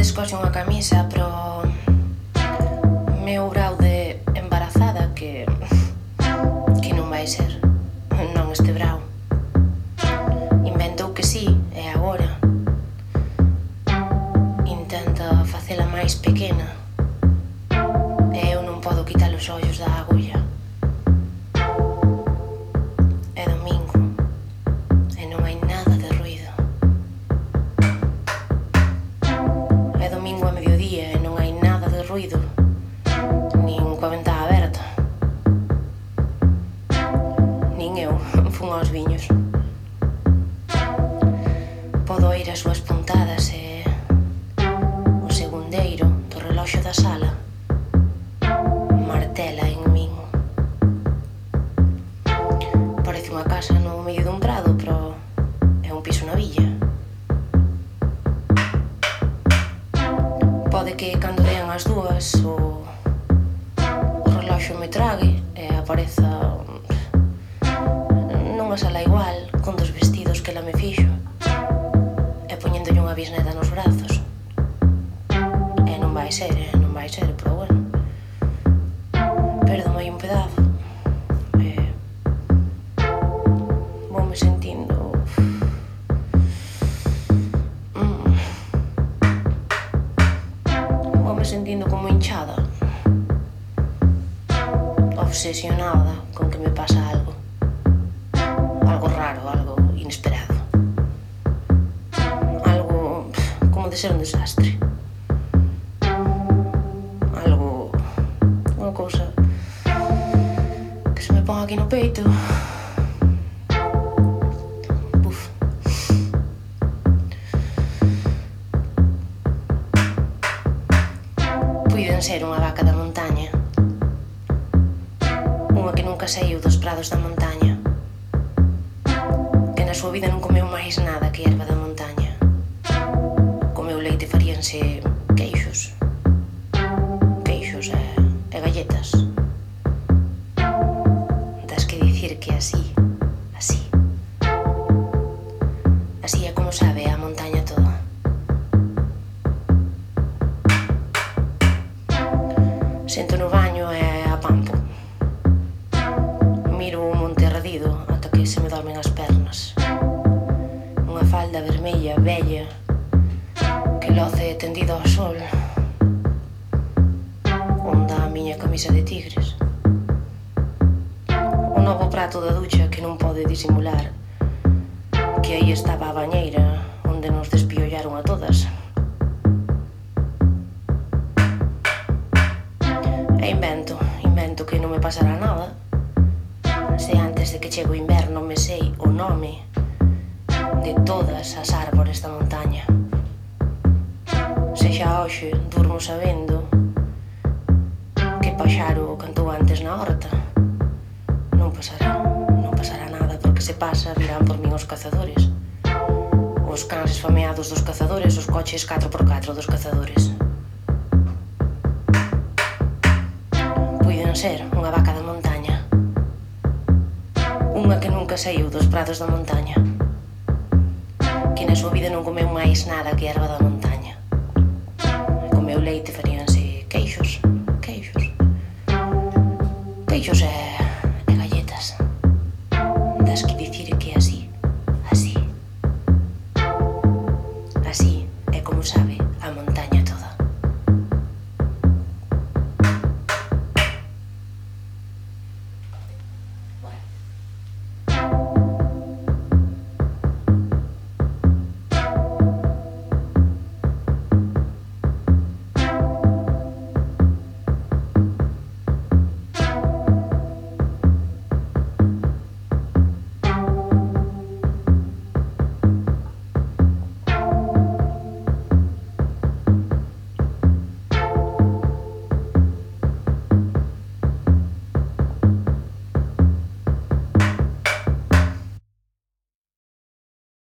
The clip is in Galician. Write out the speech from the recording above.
descoxe unha camisa pro meu grau de embarazada que non vai ser, non este brao. Inventou que sí, e agora intenta facela máis pequena e eu non podo quitar os ollos da agulla. É domingo e non hai nada de ruido. É domingo a mediodía e non hai nada de ruido, nin coa ventá aberta. Nin eu fun aos viños. Podo oír as súas puntadas e o segundeiro do reloxo da sala martela en min. Parece unha casa no medio dun prado, pero é un piso na villa. Pode que cando dean as dúas o reloxo me trague e apareza nunha sala igual, con dos vestidos que ela me fixo e poñéndolle unha bisneta nos brazos. E non vai ser, pero bueno, perdome aí un pedazo e voume sentindo como hinchada, obsesionada con que me pasa algo raro, algo inesperado, algo como de ser un desastre, algo, unha cousa que se me pon aquí no peito. Buf. Puiden ser unha vaca da montaña, unha que nunca saiu dos prados da montaña, que na súa vida non comeu máis nada que erva da montaña. Comeu leite, faríanse queixos e galletas, das que dicir que así é como sabe a montaña toda. Sento no baño e apampo. Miro o monte arredido ata que se me dormen as pernas. Unha falda vermella, bella, que loce tendido ao sol, onde a miña camisa de tigres. O novo prato da ducha que non pode disimular que aí estaba a bañeira onde nos despiollaron a todas. E invento que non me pasará nada se antes de que chegue o inverno me sei o nome de todas as árbores da montaña. Se xa hoxe durmo sabendo que paxaro cantou antes na horta, non pasará nada, porque se pasa virán por min os cazadores, os cans esfameados dos cazadores, os coches 4x4 dos cazadores. Puiden ser unha vaca da montaña, unha que nunca saiu dos prados da montaña, que na súa vida non comeu máis nada que erva da montaña. Comeu leite, faríanse queixos e galletas, das que dicir que así é como sabe